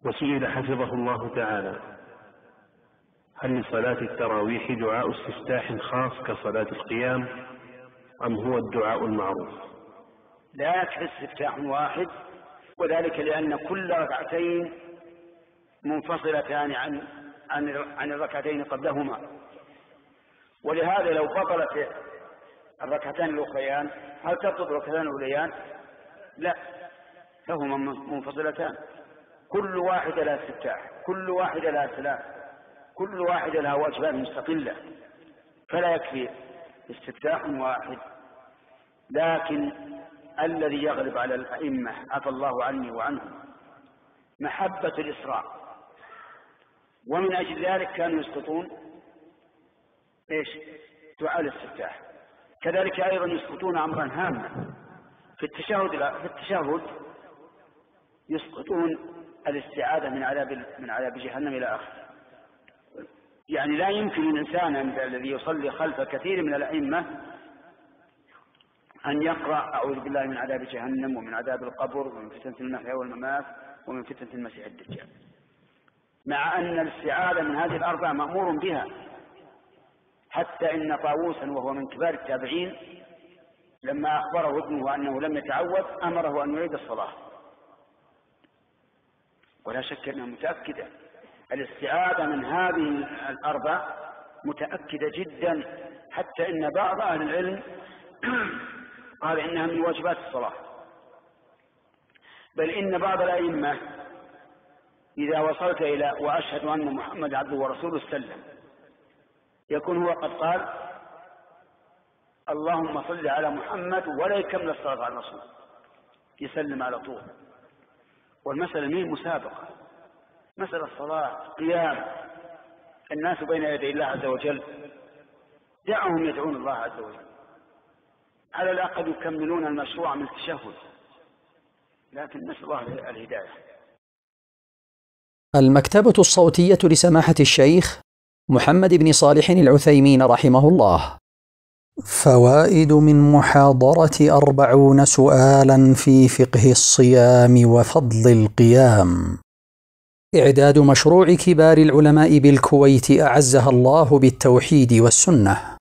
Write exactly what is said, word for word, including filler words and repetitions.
وسئل حفظه الله تعالى: هل لصلاة التراويح دعاء استفتاح خاص كصلاة القيام أم هو الدعاء المعروف؟ لا يكفي استفتاح واحد، وذلك لأن كل ركعتين منفصلتان عن عن عن الركعتين قبلهما، ولهذا لو بطلت الركعتان الأخريان هل تبطل الركعتان الأوليان؟ لا، فهما منفصلتان، كل واحدة لها استفتاح، كل واحدة لها سلام، كل واحدة لها واجبات مستقلة، فلا يكفي استفتاح واحد. لكن الذي يغلب على الأئمة عفى الله عني وعنهم محبة الإسراء، ومن أجل ذلك كانوا يسقطون إيش؟ دعاء الاستفتاح. كذلك أيضا يسقطون أمرا هاما في التشهد في التشهد يسقطون الاستعاذة من عذاب من عذاب جهنم إلى آخره. يعني لا يمكن الإنسان الذي يصلي خلف كثير من الأئمة أن يقرأ أعوذ بالله من عذاب جهنم ومن عذاب القبر ومن فتنة المحيا والممات ومن فتنة المسيح الدجال، مع أن الاستعاذة من هذه الأربعة مأمور بها، حتى إن طاووسا وهو من كبار التابعين لما أخبره ابنه أنه لم يتعوذ أمره أن يعيد الصلاة، ولا شك أنها متأكدة. الاستعاذة من هذه الأربع متأكدة جدا، حتى إن بعض أهل العلم قال إنها من واجبات الصلاة، بل إن بعض الأئمة إذا وصلت إلى وأشهد أن محمد عبده ورسوله سلم يكون هو قد قال اللهم صل على محمد ولا يكمل الصلاة على الرسول، يسلم على طول. والمسألة مين مسابقة، مسألة صلاة قيام، الناس بين يدي الله عز وجل، دعهم يدعون الله عز وجل، على الأقل يكملون المشروع من التشهد، لكن نسأل الله الهداية. المكتبة الصوتية لسماحة الشيخ محمد بن صالح العثيمين رحمه الله. فوائد من محاضرة أربعون سؤالا في فقه الصيام وفضل القيام. إعداد مشروع كبار العلماء بالكويت أعزها الله بالتوحيد والسنة.